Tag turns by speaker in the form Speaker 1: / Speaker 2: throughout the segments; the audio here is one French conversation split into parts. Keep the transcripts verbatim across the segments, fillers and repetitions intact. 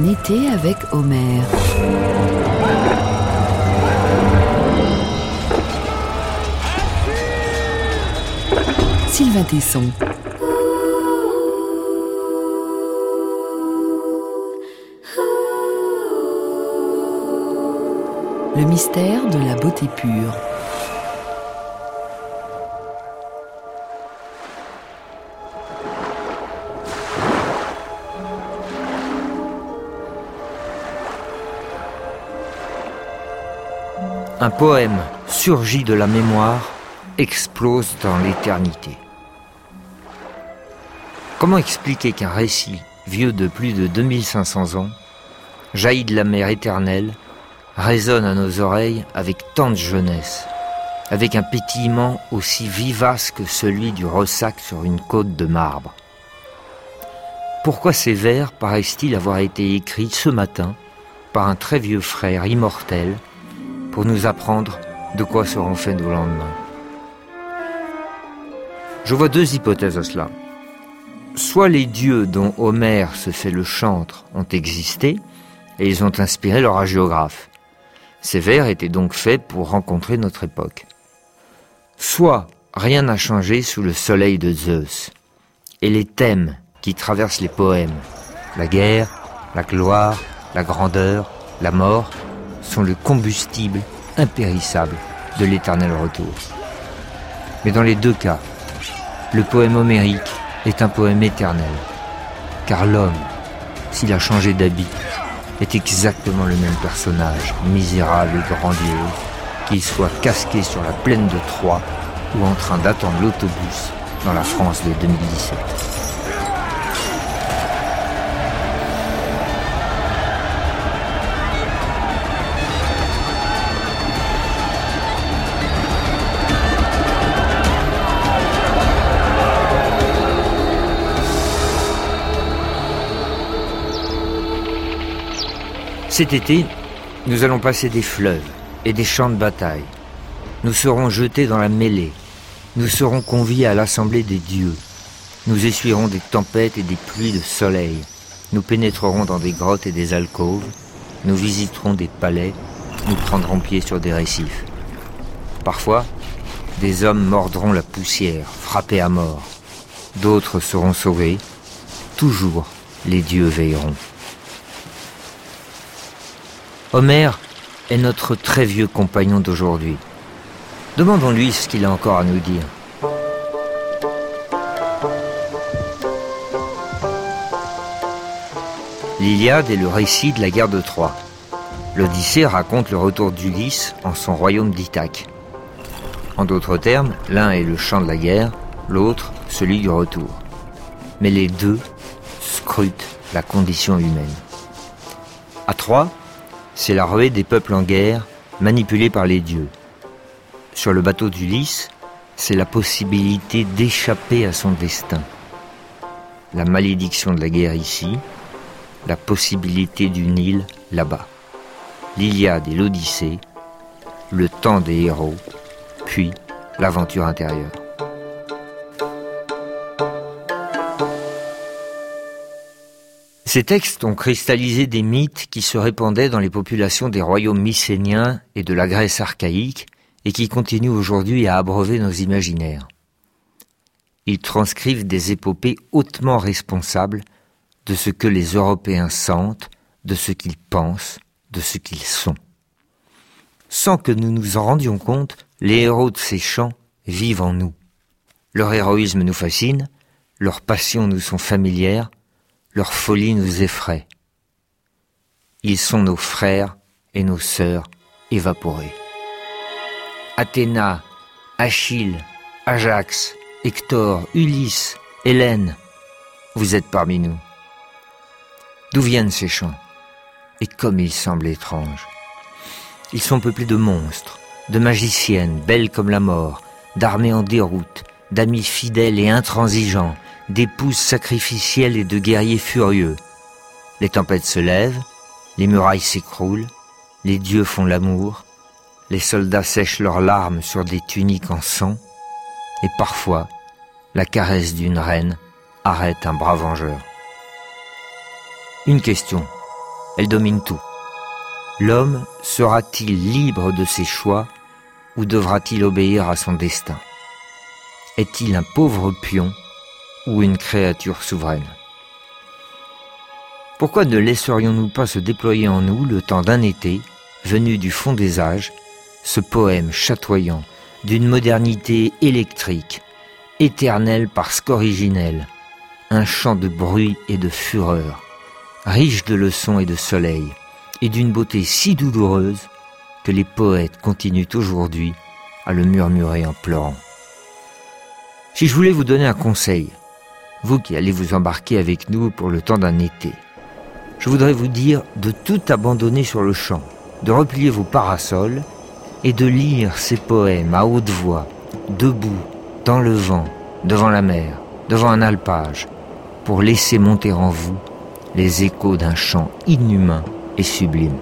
Speaker 1: Un été avec Homère. Sylvain Tesson. Le mystère de la beauté pure.
Speaker 2: Un poème surgit de la mémoire, explose dans l'éternité. Comment expliquer qu'un récit, vieux de plus de deux mille cinq cents ans, jaillit de la mer éternelle, résonne à nos oreilles avec tant de jeunesse, avec un pétillement aussi vivace que celui du ressac sur une côte de marbre? Pourquoi ces vers paraissent-ils avoir été écrits ce matin par un très vieux frère immortel pour nous apprendre de quoi seront faits nos lendemains? Je vois deux hypothèses à cela. Soit les dieux dont Homère se fait le chantre ont existé et ils ont inspiré leur hagiographe. Ces vers étaient donc faits pour rencontrer notre époque. Soit rien n'a changé sous le soleil de Zeus et les thèmes qui traversent les poèmes, la guerre, la gloire, la grandeur, la mort, sont le combustible impérissable de l'éternel retour. Mais dans les deux cas, le poème homérique est un poème éternel, car l'homme, s'il a changé d'habit, est exactement le même personnage, misérable et grandiose, qu'il soit casqué sur la plaine de Troie ou en train d'attendre l'autobus dans la France de deux mille dix-sept. Cet été, nous allons passer des fleuves et des champs de bataille. Nous serons jetés dans la mêlée. Nous serons conviés à l'assemblée des dieux. Nous essuierons des tempêtes et des pluies de soleil. Nous pénétrerons dans des grottes et des alcôves. Nous visiterons des palais. Nous prendrons pied sur des récifs. Parfois, des hommes mordront la poussière, frappés à mort. D'autres seront sauvés. Toujours, les dieux veilleront. Homère est notre très vieux compagnon d'aujourd'hui. Demandons-lui ce qu'il a encore à nous dire. L'Iliade est le récit de la guerre de Troie. L'Odyssée raconte le retour d'Ulysse en son royaume d'Ithaque. En d'autres termes, l'un est le chant de la guerre, l'autre celui du retour. Mais les deux scrutent la condition humaine. À Troie, c'est la ruée des peuples en guerre, manipulés par les dieux. Sur le bateau d'Ulysse, c'est la possibilité d'échapper à son destin. La malédiction de la guerre ici, la possibilité d'une île là-bas. L'Iliade et l'Odyssée, le temps des héros, puis l'aventure intérieure. Ces textes ont cristallisé des mythes qui se répandaient dans les populations des royaumes mycéniens et de la Grèce archaïque et qui continuent aujourd'hui à abreuver nos imaginaires. Ils transcrivent des épopées hautement responsables de ce que les Européens sentent, de ce qu'ils pensent, de ce qu'ils sont. Sans que nous nous en rendions compte, les héros de ces chants vivent en nous. Leur héroïsme nous fascine, leurs passions nous sont familières, leur folie nous effraie. Ils sont nos frères et nos sœurs évaporés. Athéna, Achille, Ajax, Hector, Ulysse, Hélène, vous êtes parmi nous. D'où viennent ces chants? Et comme ils semblent étranges. Ils sont peuplés de monstres, de magiciennes, belles comme la mort, d'armées en déroute, d'amis fidèles et intransigeants, d'épouses sacrificielles et de guerriers furieux. Les tempêtes se lèvent, les murailles s'écroulent, les dieux font l'amour, les soldats sèchent leurs larmes sur des tuniques en sang, et parfois, la caresse d'une reine arrête un bras vengeur. Une question, Elle domine tout. L'homme sera-t-il libre de ses choix ou devra-t-il obéir à son destin? Est-il un pauvre pion ou une créature souveraine? Pourquoi ne laisserions-nous pas se déployer en nous, le temps d'un été, venu du fond des âges, ce poème chatoyant d'une modernité électrique, éternelle parce qu'originelle, un chant de bruit et de fureur, riche de leçons et de soleil, et d'une beauté si douloureuse que les poètes continuent aujourd'hui à le murmurer en pleurant. Si je voulais vous donner un conseil, vous qui allez vous embarquer avec nous pour le temps d'un été, je voudrais vous dire de tout abandonner sur le champ, de replier vos parasols et de lire ces poèmes à haute voix, debout, dans le vent, devant la mer, devant un alpage, pour laisser monter en vous les échos d'un chant inhumain et sublime.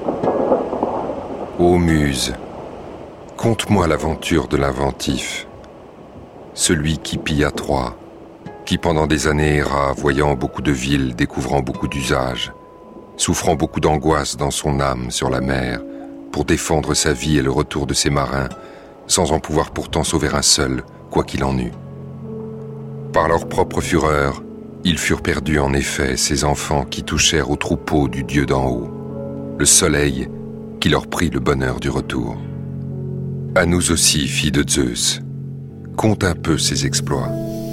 Speaker 3: Ô muse, conte-moi l'aventure de l'inventif, celui qui pilla Troie, qui pendant des années erra, voyant beaucoup de villes, découvrant beaucoup d'usages, souffrant beaucoup d'angoisse dans son âme sur la mer, pour défendre sa vie et le retour de ses marins, sans en pouvoir pourtant sauver un seul, quoi qu'il en eût. Par leur propre fureur, ils furent perdus en effet, ces enfants qui touchèrent au troupeau du dieu d'en haut, le soleil qui leur prit le bonheur du retour. À nous aussi, filles de Zeus, conte un peu ses exploits.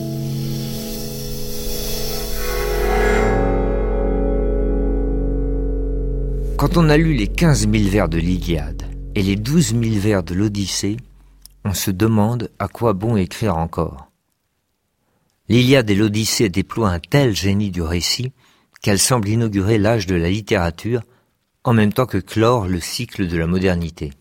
Speaker 2: Quand on a lu les quinze mille vers de l'Iliade et les douze mille vers de l'Odyssée, on se demande à quoi bon écrire encore. L'Iliade et l'Odyssée déploient un tel génie du récit qu'elle semble inaugurer l'âge de la littérature en même temps que clore le cycle de la modernité.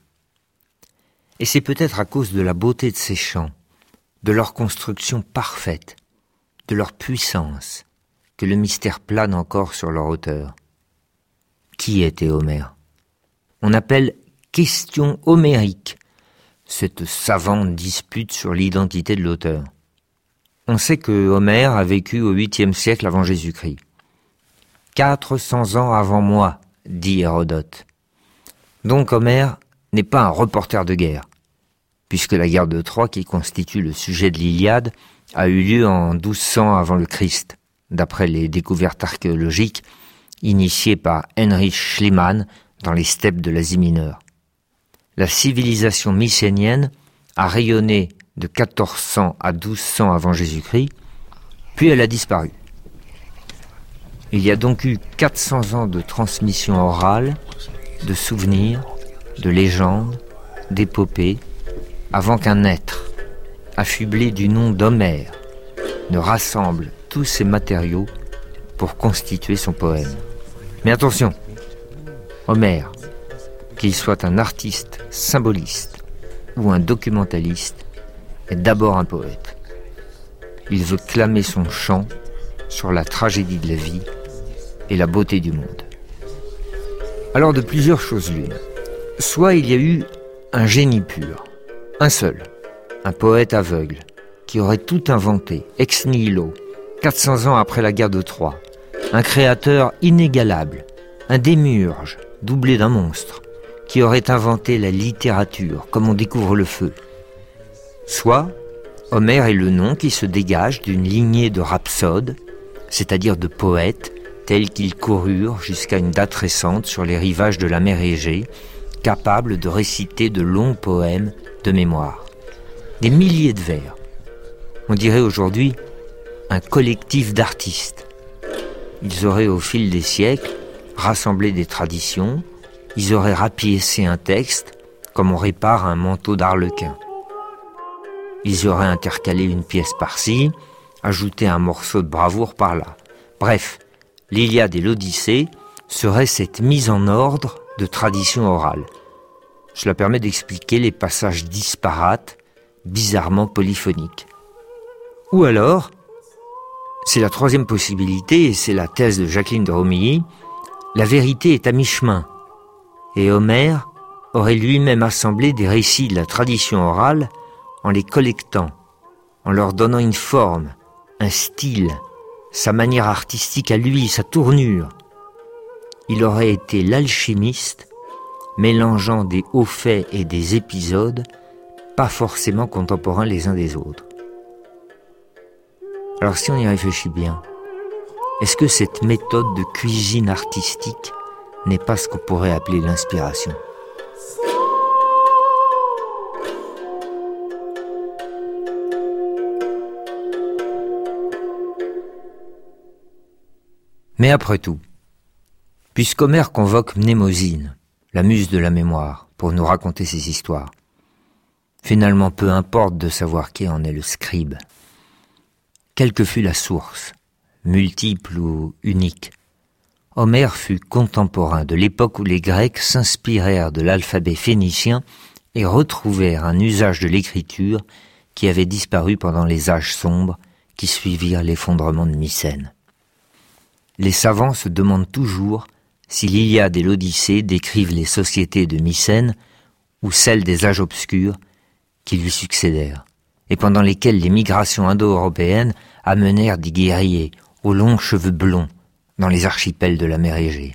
Speaker 2: Et c'est peut-être à cause de la beauté de ces chants, de leur construction parfaite, de leur puissance, que le mystère plane encore sur leur auteur. Qui était Homère? On appelle question homérique cette savante dispute sur l'identité de l'auteur. On sait que Homère a vécu au huitième siècle avant Jésus-Christ. quatre cents ans avant moi, dit Hérodote. Donc Homère n'est pas un reporter de guerre, puisque la guerre de Troie, qui constitue le sujet de l'Iliade, a eu lieu en douze cents avant le Christ, d'après les découvertes archéologiques initiées par Heinrich Schliemann dans les steppes de l'Asie mineure. La civilisation mycénienne a rayonné de quatorze cents à douze cents avant Jésus-Christ, puis elle a disparu. Il y a donc eu quatre cents ans de transmission orale, de souvenirs, de légendes, d'épopées, avant qu'un être, affublé du nom d'Homère, ne rassemble tous ces matériaux pour constituer son poème. Mais attention, Homère, qu'il soit un artiste symboliste ou un documentaliste, est d'abord un poète. Il veut clamer son chant sur la tragédie de la vie et la beauté du monde. Alors de plusieurs choses l'une. Soit il y a eu un génie pur, un seul, un poète aveugle, qui aurait tout inventé, ex nihilo, quatre cents ans après la guerre de Troie, un créateur inégalable, un démiurge, doublé d'un monstre, qui aurait inventé la littérature, comme on découvre le feu. Soit, Homère est le nom qui se dégage d'une lignée de rhapsodes, c'est-à-dire de poètes, tels qu'ils coururent jusqu'à une date récente sur les rivages de la mer Égée, capables de réciter de longs poèmes de mémoire. Des milliers de vers. On dirait aujourd'hui un collectif d'artistes. Ils auraient au fil des siècles rassemblé des traditions, ils auraient rapiécé un texte comme on répare un manteau d'arlequin. Ils auraient intercalé une pièce par-ci, ajouté un morceau de bravoure par-là. Bref, l'Iliade et l'Odyssée seraient cette mise en ordre de tradition orale. Cela permet d'expliquer les passages disparates, bizarrement polyphoniques. Ou alors, c'est la troisième possibilité, et c'est la thèse de Jacqueline de Romilly, la vérité est à mi-chemin, et Homère aurait lui-même assemblé des récits de la tradition orale en les collectant, en leur donnant une forme, un style, sa manière artistique à lui, sa tournure. il aurait été l'alchimiste, mélangeant des hauts faits et des épisodes, pas forcément contemporains les uns des autres. Alors si on y réfléchit bien, est-ce que cette méthode de cuisine artistique n'est pas ce qu'on pourrait appeler l'inspiration ? Mais après tout, puisqu'Homère convoque Mnémosyne, la muse de la mémoire, pour nous raconter ses histoires, finalement peu importe de savoir qui en est le scribe. Quelle que fût la source, multiple ou unique, Homère fut contemporain de l'époque où les Grecs s'inspirèrent de l'alphabet phénicien et retrouvèrent un usage de l'écriture qui avait disparu pendant les âges sombres qui suivirent l'effondrement de Mycène. Les savants se demandent toujours si l'Iliade et l'Odyssée décrivent les sociétés de Mycène ou celles des âges obscurs qui lui succédèrent, et pendant lesquelles les migrations indo-européennes amenèrent des guerriers aux longs cheveux blonds dans les archipels de la mer Égée.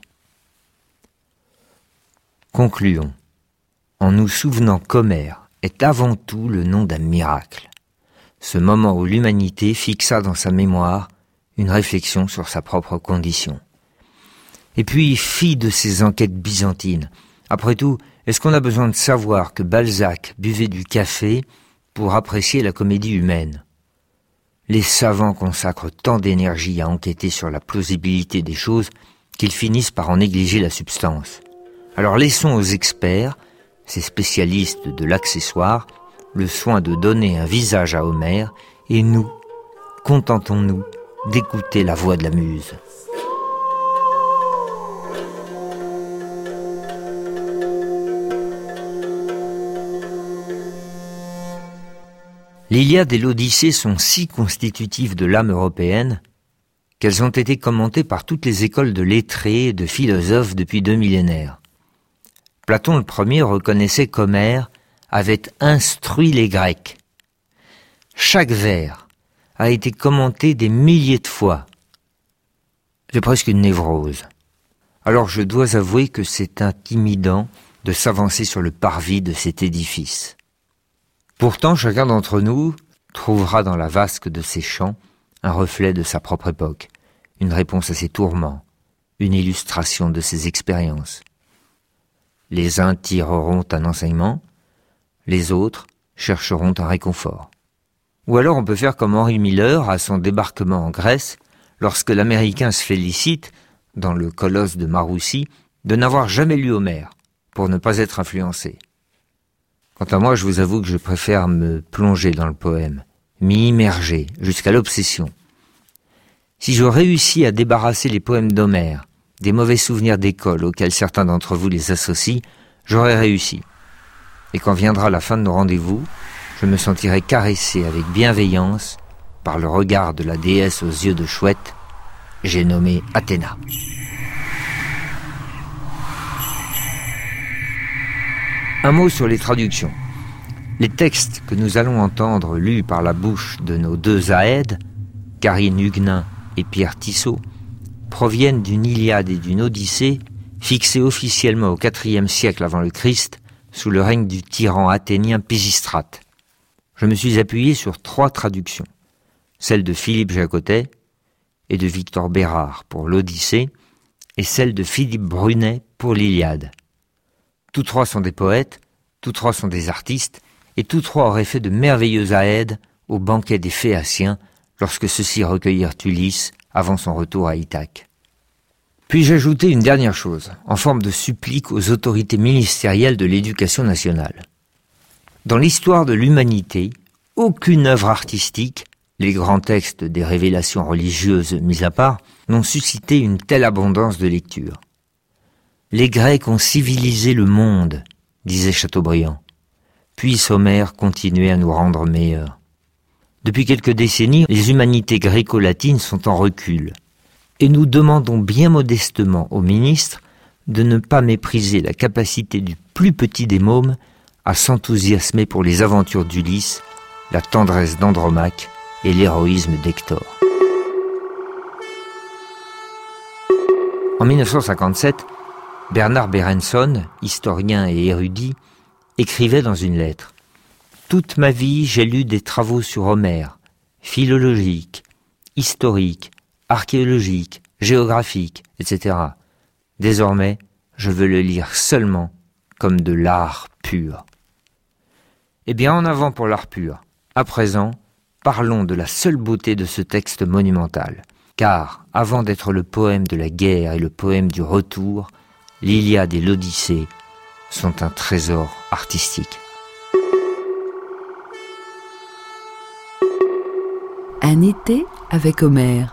Speaker 2: Concluons, en nous souvenant qu'Homère est avant tout le nom d'un miracle, ce moment où l'humanité fixa dans sa mémoire une réflexion sur sa propre condition. Et puis fit de ses enquêtes byzantines. Après tout, est-ce qu'on a besoin de savoir que Balzac buvait du café pour apprécier la comédie humaine ? Les savants consacrent tant d'énergie à enquêter sur la plausibilité des choses qu'ils finissent par en négliger la substance. Alors laissons aux experts, ces spécialistes de l'accessoire, le soin de donner un visage à Homère, et nous, contentons-nous d'écouter la voix de la muse. L'Iliade et l'Odyssée sont si constitutives de l'âme européenne qu'elles ont été commentées par toutes les écoles de lettrés et de philosophes depuis deux millénaires. Platon le premier reconnaissait qu'Homère avait instruit les Grecs. Chaque vers a été commenté des milliers de fois. J'ai presque une névrose. Alors je dois avouer que c'est intimidant de s'avancer sur le parvis de cet édifice. Pourtant, chacun d'entre nous trouvera dans la vasque de ses chants un reflet de sa propre époque, une réponse à ses tourments, une illustration de ses expériences. Les uns tireront un enseignement, les autres chercheront un réconfort. Ou alors on peut faire comme Henry Miller à son débarquement en Grèce, lorsque l'Américain se félicite, dans le Colosse de Maroussi, de n'avoir jamais lu Homère, pour ne pas être influencé. Quant à moi, je vous avoue que je préfère me plonger dans le poème, m'y immerger jusqu'à l'obsession. Si je réussis à débarrasser les poèmes d'Homère des mauvais souvenirs d'école auxquels certains d'entre vous les associent, j'aurai réussi. Et quand viendra la fin de nos rendez-vous, je me sentirai caressé avec bienveillance par le regard de la déesse aux yeux de chouette, j'ai nommé Athéna. Un mot sur les traductions. Les textes que nous allons entendre lus par la bouche de nos deux Aèdes, Karine Huguenin et Pierre Tissot, proviennent d'une Iliade et d'une Odyssée fixées officiellement au quatrième siècle avant le Christ sous le règne du tyran athénien Pisistrate. Je me suis appuyé sur trois traductions, celle de Philippe Jacotet et de Victor Bérard pour l'Odyssée et celle de Philippe Brunet pour l'Iliade. Tous trois sont des poètes, tous trois sont des artistes, et tous trois auraient fait de merveilleux Aèdes au banquet des Phéaciens lorsque ceux-ci recueillirent Ulysse avant son retour à Ithaque. Puis j'ai ajouté une dernière chose, en forme de supplique aux autorités ministérielles de l'éducation nationale. Dans l'histoire de l'humanité, aucune œuvre artistique, les grands textes des révélations religieuses mis à part, n'ont suscité une telle abondance de lecture. Les Grecs ont civilisé le monde, disait Chateaubriand. Puisse Homère continuer à nous rendre meilleurs. Depuis quelques décennies, les humanités gréco-latines sont en recul. Et nous demandons bien modestement au ministre de ne pas mépriser la capacité du plus petit des mômes à s'enthousiasmer pour les aventures d'Ulysse, la tendresse d'Andromaque et l'héroïsme d'Hector. En mille neuf cent cinquante-sept, Bernard Berenson, historien et érudit, écrivait dans une lettre « Toute ma vie, j'ai lu des travaux sur Homère, philologiques, historiques, archéologiques, géographiques, et cetera. Désormais, je veux le lire seulement comme de l'art pur. » Eh bien, en avant pour l'art pur. À présent, parlons de la seule beauté de ce texte monumental. Car, avant d'être le poème de la guerre et le poème du retour, l'Iliade et l'Odyssée sont un trésor artistique.
Speaker 1: Un été avec Homère.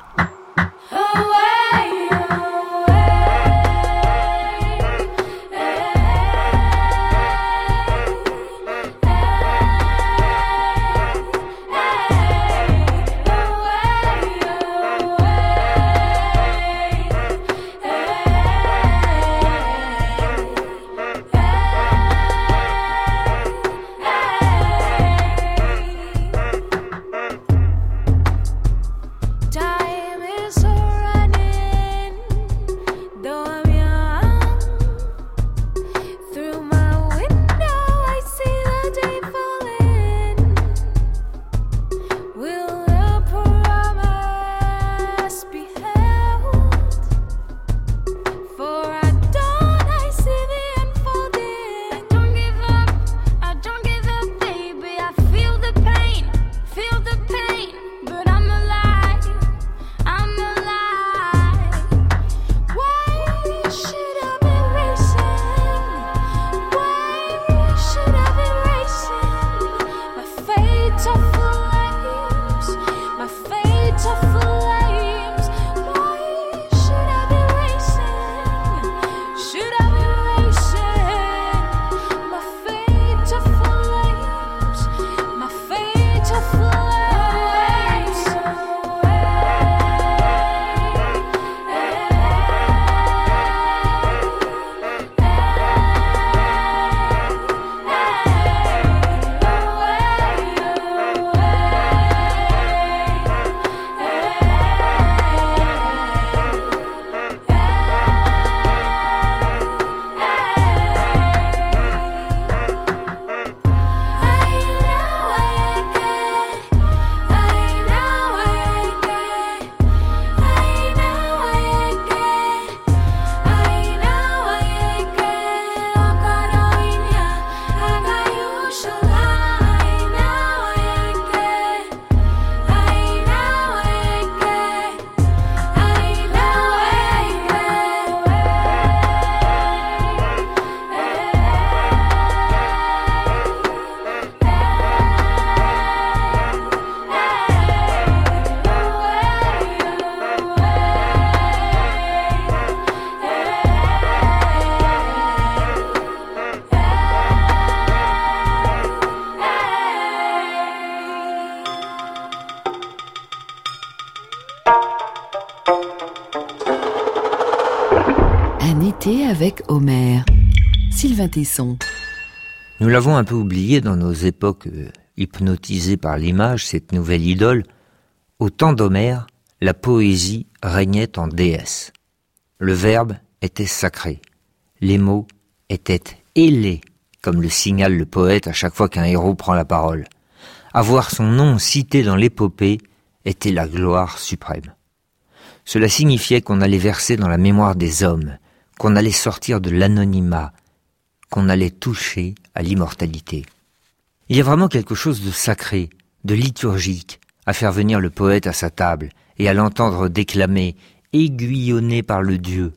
Speaker 1: Un été avec Homère. Sylvain Tesson.
Speaker 2: Nous l'avons un peu oublié dans nos époques euh, hypnotisées par l'image, cette nouvelle idole. Au temps d'Homère, la poésie régnait en déesse. Le verbe était sacré. Les mots étaient ailés, comme le signale le poète à chaque fois qu'un héros prend la parole. Avoir son nom cité dans l'épopée était la gloire suprême. Cela signifiait qu'on allait verser dans la mémoire des hommes, qu'on allait sortir de l'anonymat, qu'on allait toucher à l'immortalité. Il y a vraiment quelque chose de sacré, de liturgique, à faire venir le poète à sa table et à l'entendre déclamer, aiguillonné par le Dieu.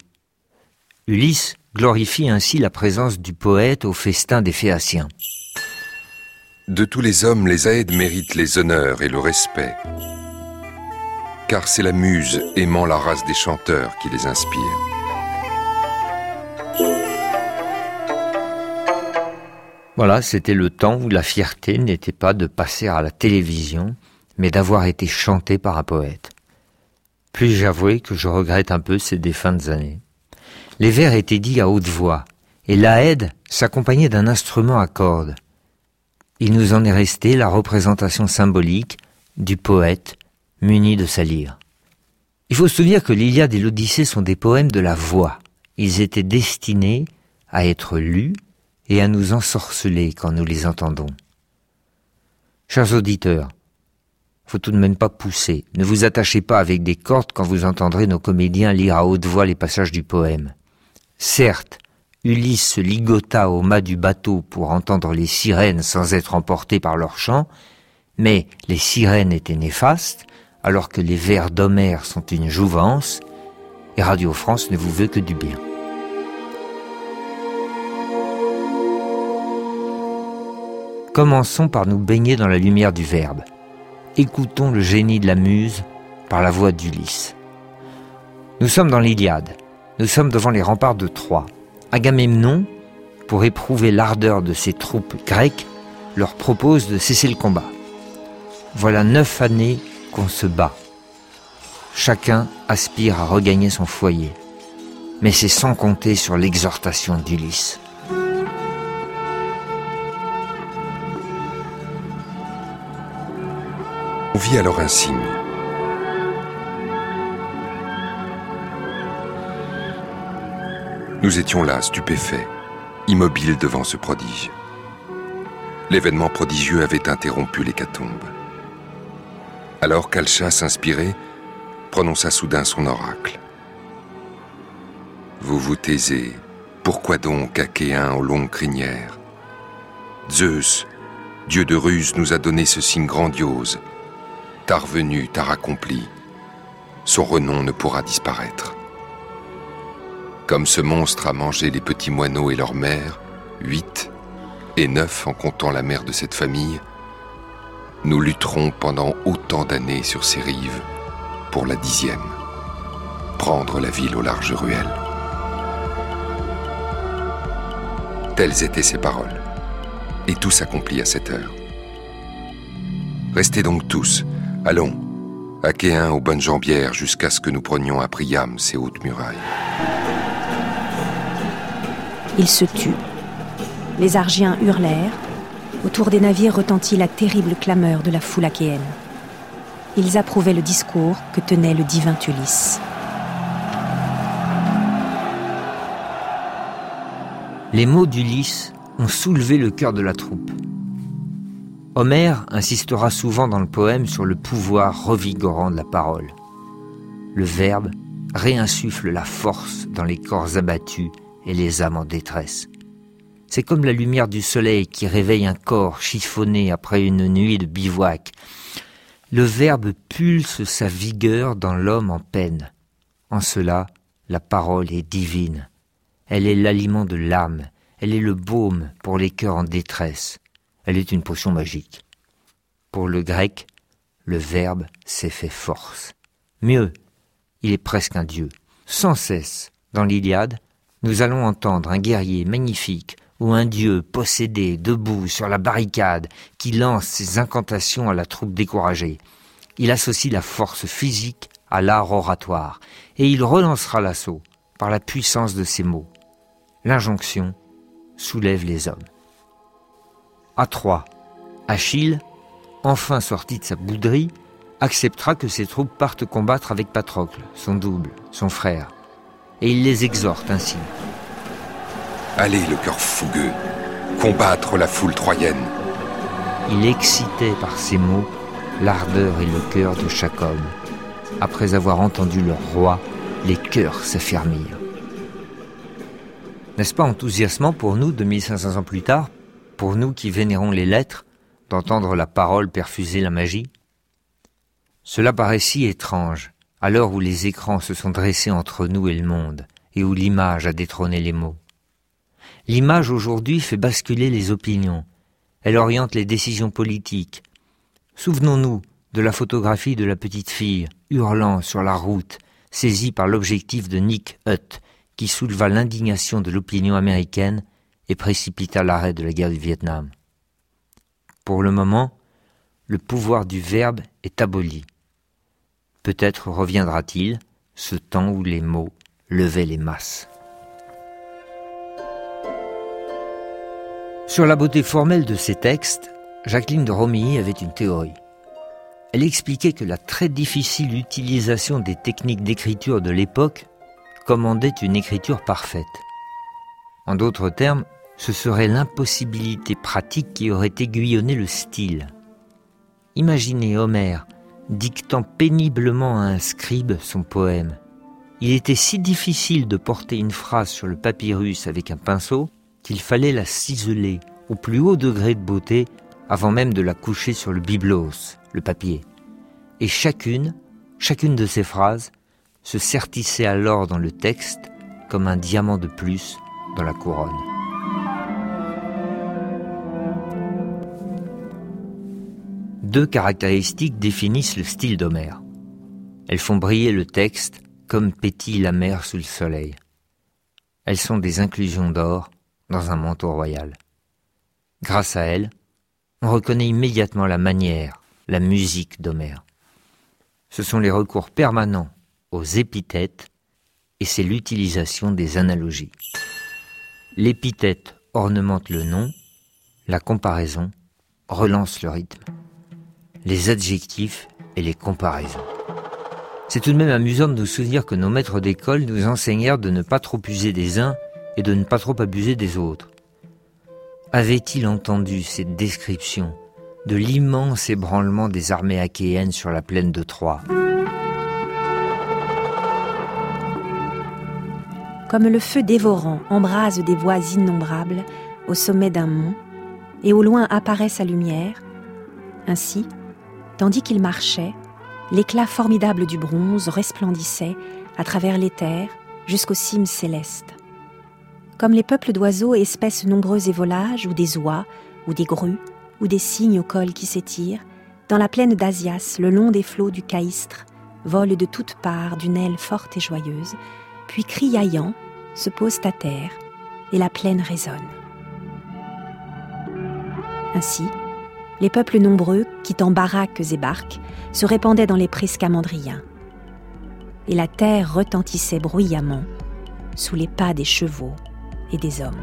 Speaker 2: Ulysse glorifie ainsi la présence du poète au festin des Phéaciens.
Speaker 3: De tous les hommes, les Aèdes méritent les honneurs et le respect, car c'est la muse aimant la race des chanteurs qui les inspire.
Speaker 2: Voilà, c'était le temps où la fierté n'était pas de passer à la télévision, mais d'avoir été chanté par un poète. Puis-je avouer que je regrette un peu ces défuntes années. Les vers étaient dits à haute voix, et l'Aède s'accompagnait d'un instrument à cordes. Il nous en est resté la représentation symbolique du poète muni de sa lyre. Il faut se souvenir que l'Iliade et l'Odyssée sont des poèmes de la voix. Ils étaient destinés à être lus et à nous ensorceler quand nous les entendons. Chers auditeurs, faut tout de même pas pousser. Ne vous attachez pas avec des cordes quand vous entendrez nos comédiens lire à haute voix les passages du poème. Certes, Ulysse se ligota au mât du bateau pour entendre les sirènes sans être emporté par leur chant, mais les sirènes étaient néfastes, alors que les vers d'Homère sont une jouvence, et Radio France ne vous veut que du bien. Commençons par nous baigner dans la lumière du verbe. Écoutons le génie de la muse par la voix d'Ulysse. Nous sommes dans l'Iliade. Nous sommes devant les remparts de Troie. Agamemnon, pour éprouver l'ardeur de ses troupes grecques, leur propose de cesser le combat. Voilà neuf années qu'on se bat. Chacun aspire à regagner son foyer. Mais c'est sans compter sur l'exhortation d'Ulysse.
Speaker 3: On vit alors un signe. Nous étions là, stupéfaits, immobiles devant ce prodige. L'événement prodigieux avait interrompu l'hécatombe. Alors qu'Alchas, inspiré, prononça soudain son oracle. Vous vous taisez, pourquoi donc, Achéens aux longues crinières? Zeus, dieu de ruse, nous a donné ce signe grandiose. Tard venu, tard accompli, son renom ne pourra disparaître. Comme ce monstre a mangé les petits moineaux et leur mère, huit et neuf en comptant la mère de cette famille, nous lutterons pendant autant d'années sur ces rives pour la dixième, prendre la ville aux larges ruelles. Telles étaient ses paroles, et tout s'accomplit à cette heure. Restez donc tous, allons, Achéens aux bonnes jambières, jusqu'à ce que nous prenions à Priam ces hautes murailles.
Speaker 4: Il se tut. Les Argiens hurlèrent. Autour des navires retentit la terrible clameur de la foule achéenne. Ils approuvaient le discours que tenait le divin Ulysse.
Speaker 2: Les mots d'Ulysse ont soulevé le cœur de la troupe. Homère insistera souvent dans le poème sur le pouvoir revigorant de la parole. Le verbe réinsuffle la force dans les corps abattus et les âmes en détresse. C'est comme la lumière du soleil qui réveille un corps chiffonné après une nuit de bivouac. Le verbe pulse sa vigueur dans l'homme en peine. En cela, la parole est divine. Elle est l'aliment de l'âme. Elle est le baume pour les cœurs en détresse. Elle est une potion magique. Pour le grec, le verbe s'est fait force. Mieux, il est presque un dieu. Sans cesse, dans l'Iliade, nous allons entendre un guerrier magnifique ou un dieu possédé, debout sur la barricade, qui lance ses incantations à la troupe découragée. Il associe la force physique à l'art oratoire, et il relancera l'assaut par la puissance de ses mots. L'injonction soulève les hommes. À Troie, Achille, enfin sorti de sa bouderie, acceptera que ses troupes partent combattre avec Patrocle, son double, son frère, et il les exhorte ainsi.
Speaker 3: Allez, le cœur fougueux, combattre la foule troyenne.
Speaker 2: Il excitait par ses mots l'ardeur et le cœur de chaque homme. Après avoir entendu leur roi, les cœurs s'affermirent. N'est-ce pas enthousiasmant pour nous, deux mille cinq cents ans plus tard, pour nous qui vénérons les lettres, d'entendre la parole perfuser la magie? Cela paraît si étrange, à l'heure où les écrans se sont dressés entre nous et le monde, et où l'image a détrôné les mots. L'image aujourd'hui fait basculer les opinions, elle oriente les décisions politiques. Souvenons-nous de la photographie de la petite fille, hurlant sur la route, saisie par l'objectif de Nick Hutt, qui souleva l'indignation de l'opinion américaine et précipita l'arrêt de la guerre du Vietnam. Pour le moment, le pouvoir du verbe est aboli. Peut-être reviendra-t-il, ce temps où les mots levaient les masses. Sur la beauté formelle de ces textes, Jacqueline de Romilly avait une théorie. Elle expliquait que la très difficile utilisation des techniques d'écriture de l'époque commandait une écriture parfaite. En d'autres termes, ce serait l'impossibilité pratique qui aurait aiguillonné le style. Imaginez Homère dictant péniblement à un scribe son poème. Il était si difficile de porter une phrase sur le papyrus avec un pinceau qu'il fallait la ciseler au plus haut degré de beauté avant même de la coucher sur le byblos, le papier. Et chacune, chacune de ces phrases se sertissait alors dans le texte comme un diamant de plus dans la couronne. Deux caractéristiques définissent le style d'Homère. Elles font briller le texte comme pétille la mer sous le soleil. Elles sont des inclusions d'or dans un manteau royal. Grâce à elles, on reconnaît immédiatement la manière, la musique d'Homère. Ce sont les recours permanents aux épithètes et c'est l'utilisation des analogies. L'épithète ornemente le nom, la comparaison relance le rythme. Les adjectifs et les comparaisons. C'est tout de même amusant de nous souvenir que nos maîtres d'école nous enseignèrent de ne pas trop user des uns et de ne pas trop abuser des autres. Avait-il entendu cette description de l'immense ébranlement des armées achéennes sur la plaine de Troie ?
Speaker 4: Comme le feu dévorant embrase des voies innombrables au sommet d'un mont, et au loin apparaît sa lumière, ainsi, tandis qu'il marchait, l'éclat formidable du bronze resplendissait à travers l'éther jusqu'aux cimes célestes. Comme les peuples d'oiseaux, espèces nombreuses et volages, ou des oies, ou des grues, ou des cygnes au col qui s'étirent, dans la plaine d'Asias, le long des flots du Caïstre, volent de toutes parts d'une aile forte et joyeuse, puis criaillant, se posent à terre, et la plaine résonne. Ainsi, les peuples nombreux, quittant baraques et barques, se répandaient dans les prés scamandriens. Et la terre retentissait bruyamment sous les pas des chevaux et des hommes.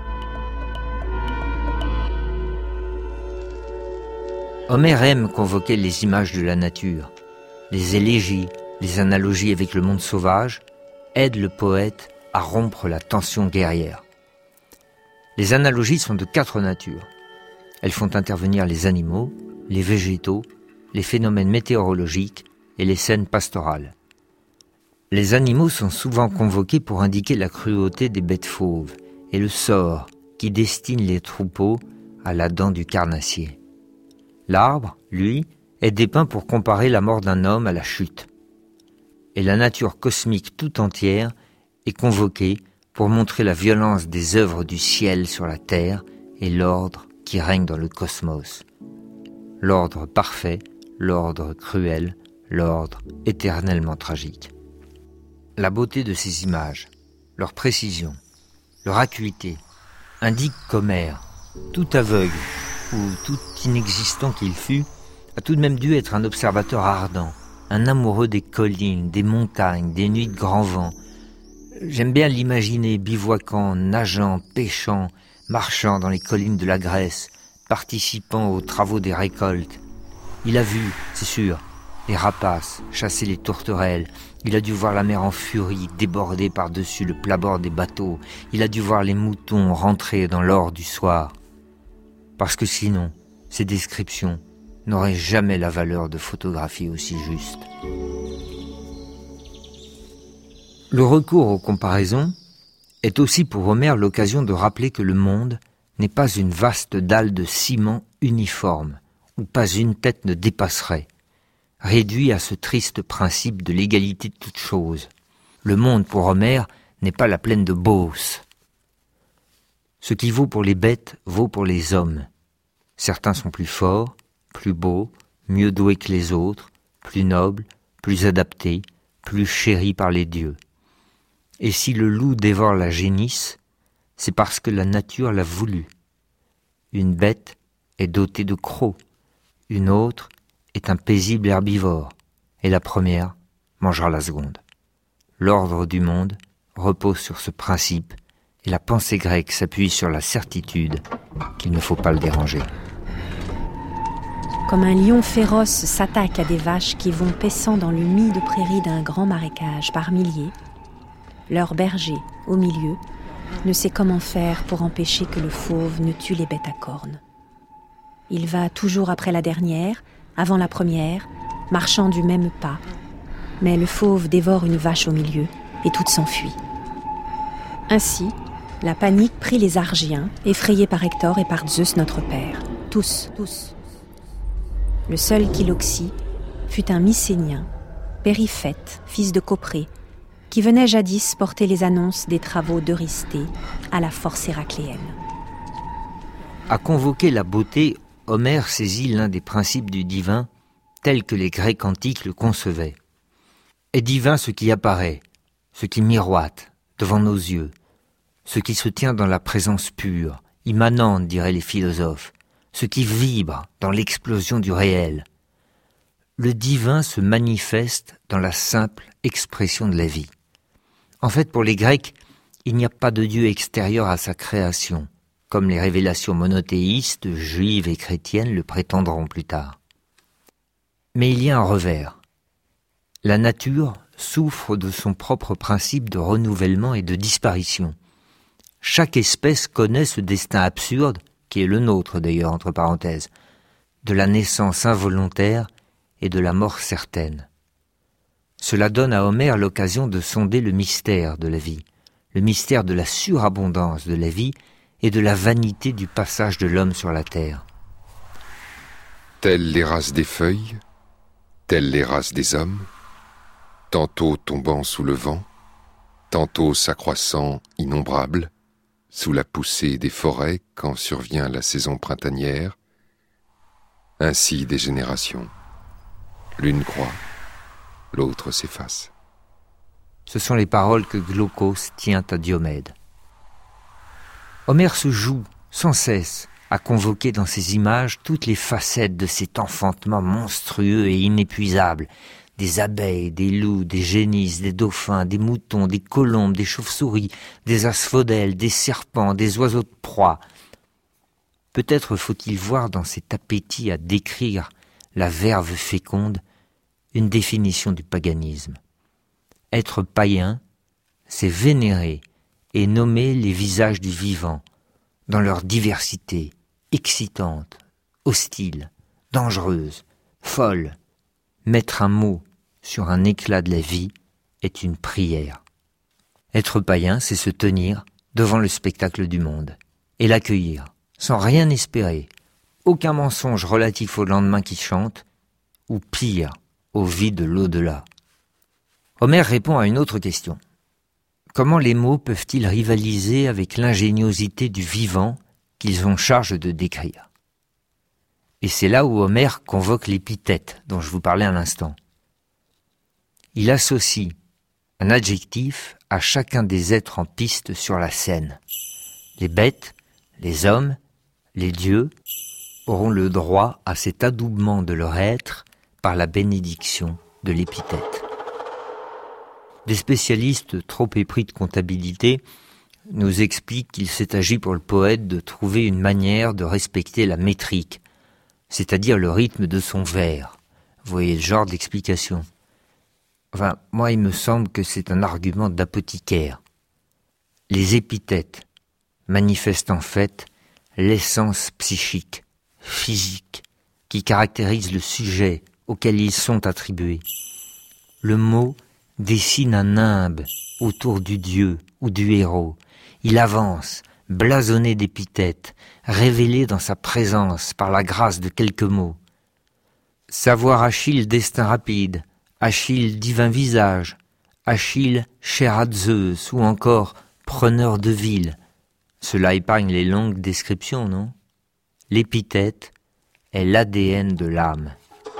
Speaker 2: Homère aime convoquer les images de la nature. Les élégies, les analogies avec le monde sauvage aident le poète à rompre la tension guerrière. Les analogies sont de quatre natures. Elles font intervenir les animaux, les végétaux, les phénomènes météorologiques et les scènes pastorales. Les animaux sont souvent convoqués pour indiquer la cruauté des bêtes fauves et le sort qui destine les troupeaux à la dent du carnassier. L'arbre, lui, est dépeint pour comparer la mort d'un homme à la chute. Et la nature cosmique tout entière est convoquée pour montrer la violence des œuvres du ciel sur la terre et l'ordre qui règne dans le cosmos. L'ordre parfait, l'ordre cruel, l'ordre éternellement tragique. La beauté de ces images, leur précision, leur acuité, indiquent qu'Homère, tout aveugle ou tout inexistant qu'il fût, a tout de même dû être un observateur ardent, un amoureux des collines, des montagnes, des nuits de grand vent. J'aime bien l'imaginer bivouaquant, nageant, pêchant, marchant dans les collines de la Grèce, participant aux travaux des récoltes. Il a vu, c'est sûr, les rapaces chasser les tourterelles. Il a dû voir la mer en furie déborder par-dessus le plat-bord des bateaux. Il a dû voir les moutons rentrer dans l'or du soir. Parce que sinon, ces descriptions n'auraient jamais la valeur de photographies aussi justes. Le recours aux comparaisons est aussi pour Homère l'occasion de rappeler que le monde n'est pas une vaste dalle de ciment uniforme, où pas une tête ne dépasserait, réduit à ce triste principe de l'égalité de toutes choses. Le monde, pour Homère, n'est pas la plaine de Beauce. Ce qui vaut pour les bêtes vaut pour les hommes. Certains sont plus forts, plus beaux, mieux doués que les autres, plus nobles, plus adaptés, plus chéris par les dieux. Et si le loup dévore la génisse, c'est parce que la nature l'a voulu. Une bête est dotée de crocs, une autre est un paisible herbivore, et la première mangera la seconde. L'ordre du monde repose sur ce principe, et la pensée grecque s'appuie sur la certitude qu'il ne faut pas le déranger.
Speaker 4: comme un lion féroce s'attaque à des vaches qui vont paissant dans l'humide prairie d'un grand marécage par milliers, leur berger, au milieu, ne sait comment faire pour empêcher que le fauve ne tue les bêtes à cornes. Il va toujours après la dernière, avant la première, marchant du même pas, mais le fauve dévore une vache au milieu et toute s'enfuit. Ainsi, la panique prit les Argiens, effrayés par Hector et par Zeus notre père. Tous, tous. Le seul qui l'oxy fut un Mycénien, Périphète, fils de Copré, qui venait jadis porter les annonces des travaux d'Eurysthée à la force héracléenne.
Speaker 2: À convoquer la beauté, Homère saisit l'un des principes du divin tel que les Grecs antiques le concevaient. Est divin ce qui apparaît, ce qui miroite devant nos yeux, ce qui se tient dans la présence pure, immanente, diraient les philosophes, ce qui vibre dans l'explosion du réel. Le divin se manifeste dans la simple expression de la vie. En fait, pour les Grecs, il n'y a pas de Dieu extérieur à sa création, comme les révélations monothéistes, juives et chrétiennes le prétendront plus tard. Mais il y a un revers. La nature souffre de son propre principe de renouvellement et de disparition. Chaque espèce connaît ce destin absurde, qui est le nôtre d'ailleurs, entre parenthèses, de la naissance involontaire et de la mort certaine. Cela donne à Homère l'occasion de sonder le mystère de la vie, le mystère de la surabondance de la vie et de la vanité du passage de l'homme sur la terre.
Speaker 3: Telles les races des feuilles, telles les races des hommes, tantôt tombant sous le vent, tantôt s'accroissant innombrables, sous la poussée des forêts quand survient la saison printanière, ainsi des générations. L'une croît, l'autre s'efface.
Speaker 2: Ce sont les paroles que Glaucos tient à Diomède. Homère se joue sans cesse à convoquer dans ses images toutes les facettes de cet enfantement monstrueux et inépuisable, des abeilles, des loups, des génisses, des dauphins, des moutons, des colombes, des chauves-souris, des asphodèles, des serpents, des oiseaux de proie. Peut-être faut-il voir dans cet appétit à décrire la verve féconde une définition du paganisme. Être païen, c'est vénérer et nommer les visages du vivant dans leur diversité, excitante, hostile, dangereuse, folle. Mettre un mot sur un éclat de la vie est une prière. Être païen, c'est se tenir devant le spectacle du monde et l'accueillir, sans rien espérer, aucun mensonge relatif au lendemain qui chante, ou pire, aux vies de l'au-delà. Homère répond à une autre question. Comment les mots peuvent-ils rivaliser avec l'ingéniosité du vivant qu'ils ont charge de décrire ? Et c'est là où Homère convoque l'épithète dont je vous parlais à l'instant. Il associe un adjectif à chacun des êtres en piste sur la scène. Les bêtes, les hommes, les dieux auront le droit à cet adoubement de leur être par la bénédiction de l'épithète. Des spécialistes trop épris de comptabilité nous expliquent qu'il s'est agi pour le poète de trouver une manière de respecter la métrique, c'est-à-dire le rythme de son vers. Vous voyez le genre d'explication. Enfin, moi, il me semble que c'est un argument d'apothicaire. Les épithètes manifestent en fait l'essence psychique, physique, qui caractérise le sujet auquel ils sont attribués. Le mot dessine un nimbe autour du dieu ou du héros. Il avance, blasonné d'épithètes, révélé dans sa présence par la grâce de quelques mots. Savoir Achille destin rapide, Achille divin visage, Achille cher à Zeus, ou encore preneur de ville. Cela épargne les longues descriptions, non ? L'épithète est l'A D N de l'âme.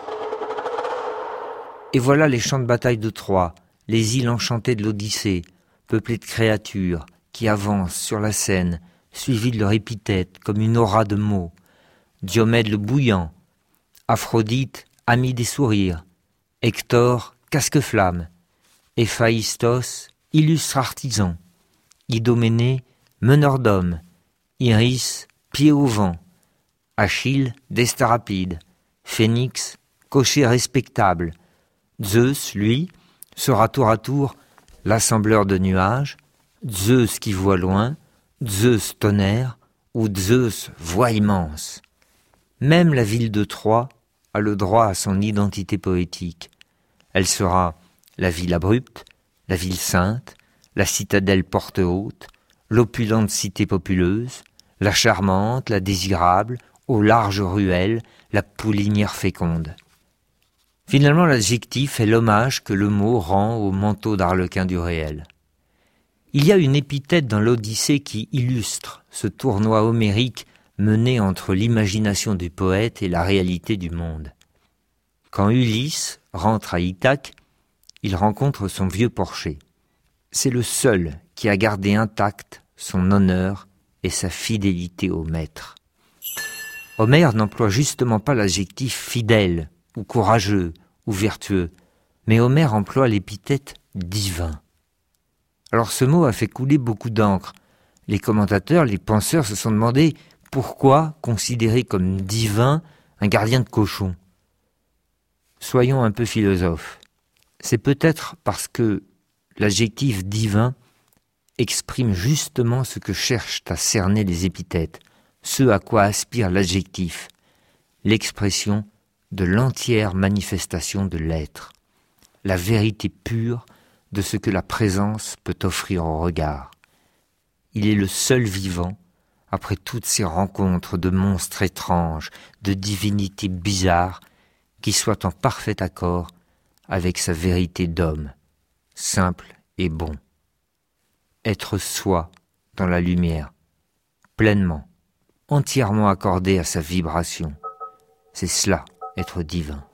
Speaker 2: Et voilà les champs de bataille de Troie, les îles enchantées de l'Odyssée, peuplées de créatures qui avancent sur la scène, suivies de leur épithète comme une aura de mots. Diomède le bouillant, Aphrodite, ami des sourires, Hector, casque-flamme, Héphaïstos, illustre artisan, Idoménée, meneur d'hommes, Iris, pied au vent, Achille, destin rapide, Phénix, cocher respectable. Zeus, lui, sera tour à tour l'assembleur de nuages, Zeus qui voit loin, Zeus tonnerre ou Zeus voix immense. Même la ville de Troie a le droit à son identité poétique. Elle sera la ville abrupte, la ville sainte, la citadelle porte haute, l'opulente cité populeuse, la charmante, la désirable, aux larges ruelles, la poulinière féconde. Finalement, l'adjectif est l'hommage que le mot rend au manteau d'arlequin du réel. Il y a une épithète dans l'Odyssée qui illustre ce tournoi homérique mené entre l'imagination du poète et la réalité du monde. Quand Ulysse rentre à Ithaque, il rencontre son vieux porcher. C'est le seul qui a gardé intact son honneur et sa fidélité au maître. Homère n'emploie justement pas l'adjectif fidèle, ou courageux, ou vertueux, mais Homère emploie l'épithète divin. Alors ce mot a fait couler beaucoup d'encre. Les commentateurs, les penseurs se sont demandé pourquoi considérer comme divin un gardien de cochon. Soyons un peu philosophes. C'est peut-être parce que l'adjectif divin exprime justement ce que cherchent à cerner les épithètes, ce à quoi aspire l'adjectif, l'expression de l'entière manifestation de l'être, la vérité pure de ce que la présence peut offrir au regard. Il est le seul vivant, après toutes ces rencontres de monstres étranges, de divinités bizarres, qui soit en parfait accord avec sa vérité d'homme, simple et bon. Être soi dans la lumière, pleinement, entièrement accordé à sa vibration, c'est cela, être divin.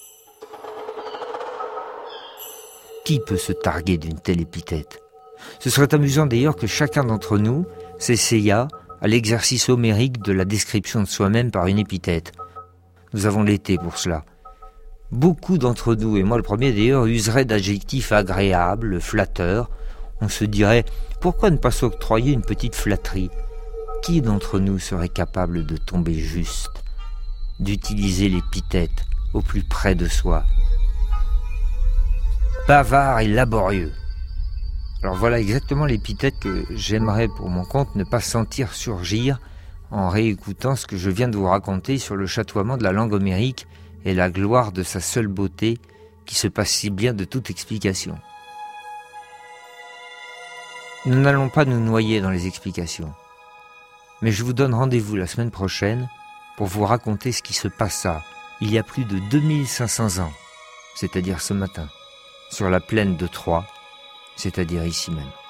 Speaker 2: Qui peut se targuer d'une telle épithète ? Ce serait amusant d'ailleurs que chacun d'entre nous s'essayât à l'exercice homérique de la description de soi-même par une épithète. Nous avons l'été pour cela. Beaucoup d'entre nous, et moi le premier d'ailleurs, useraient d'adjectifs agréables, flatteurs. On se dirait, pourquoi ne pas s'octroyer une petite flatterie ? Qui d'entre nous serait capable de tomber juste, d'utiliser l'épithète au plus près de soi ? Bavard et laborieux. Alors voilà exactement l'épithète que j'aimerais pour mon compte ne pas sentir surgir en réécoutant ce que je viens de vous raconter sur le chatoiement de la langue homérique et la gloire de sa seule beauté qui se passe si bien de toute explication. Nous n'allons pas nous noyer dans les explications, mais je vous donne rendez-vous la semaine prochaine pour vous raconter ce qui se passa il y a plus de deux mille cinq cents ans, c'est-à-dire ce matin, sur la plaine de Troie, c'est-à-dire ici même.